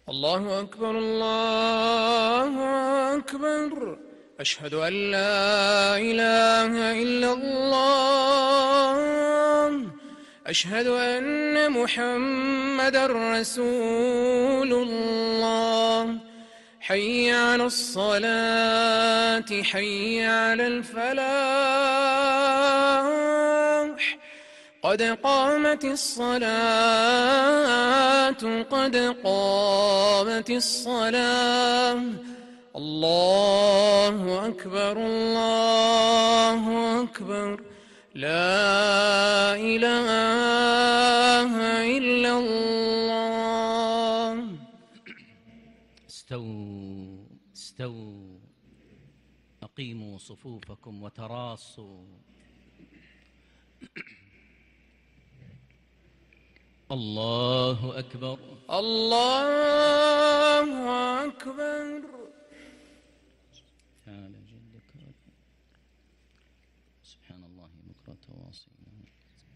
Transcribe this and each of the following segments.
الله أكبر الله أكبر. أشهد أن لا إله إلا الله. أشهد أن محمدًا رسول الله. حي على الصلاة حي على الفلاح. قد قامت الصلاة قد قامت الصلاة. الله أكبر الله أكبر. لا إله إلا الله. استووا استووا، أقيموا صفوفكم وتراصوا. الله أكبر الله أكبر. تعالى جدك. سبحان الله بكرة واصيلا.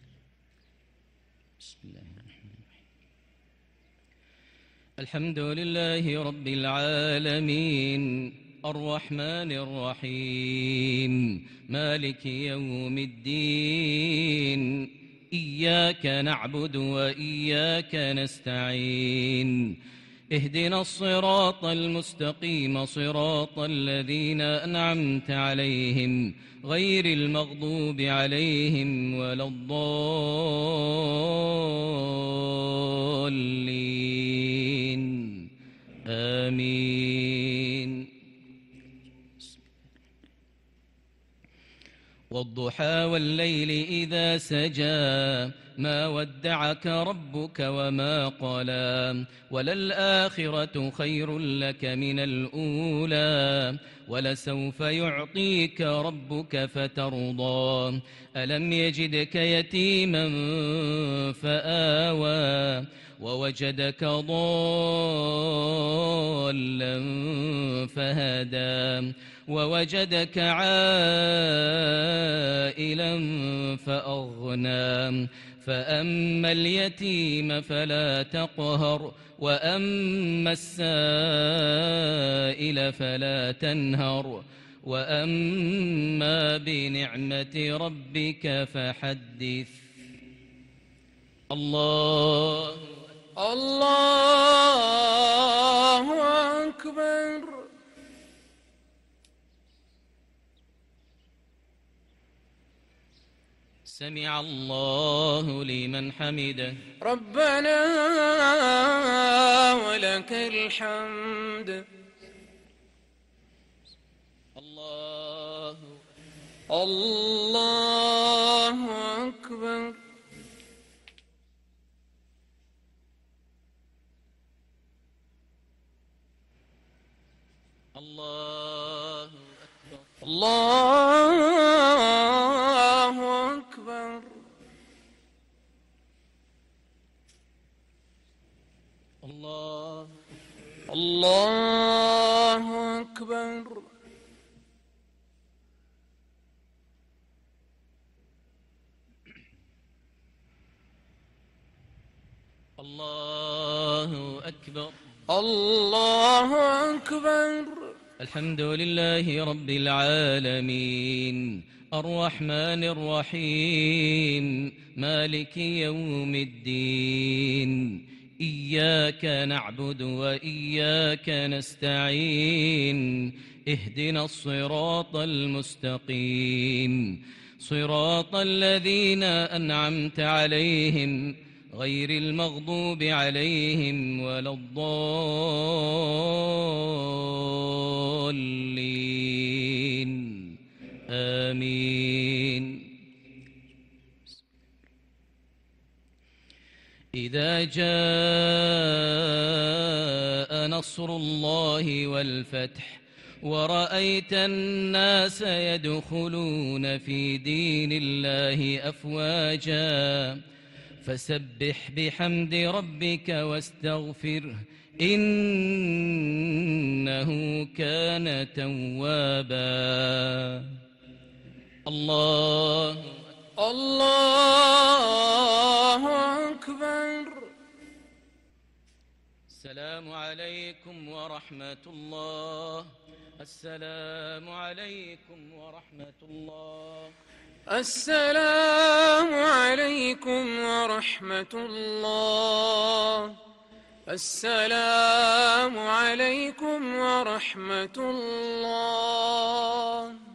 بسم الله الرحمن الرحيم. الحمد لله رب العالمين الرحمن الرحيم مالك يوم الدين. إياك نعبد وإياك نستعين. اهدنا الصراط المستقيم صراط الذين أنعمت عليهم غير المغضوب عليهم ولا الضالين. آمين. والضحى والليل إذا سجى ما ودعك ربك وما قلى. وللآخرة خير لك من الأولى ولسوف يعطيك ربك فترضى. ألم يجدك يتيما فآوى ووجدك ضالا فهدى ووجدك عائلا فأغنى. فأما اليتيم فلا تقهر وأما السائل فلا تنهر وأما بنعمة ربك فحدث. الله أكبر. سمع الله لمن حمده. ربنا ولك الحمد. الله أكبر. الله أكبر. الله أكبر. الله أكبر. الله أكبر. الله أكبر. الحمد لله رب العالمين الرحمن الرحيم مالك يوم الدين. إياك نعبد وإياك نستعين. اهدنا الصراط المستقيم صراط الذين أنعمت عليهم غير المغضوب عليهم ولا الضالين. آمين. إذا جاء نصر الله والفتح ورأيت الناس يدخلون في دين الله أفواجا فسبح بحمد ربك واستغفره إنه كان توابا. الله الله أكبر. السلام عليكم ورحمة الله. السلام عليكم ورحمة الله. السلام عليكم ورحمة الله. السلام عليكم ورحمة الله.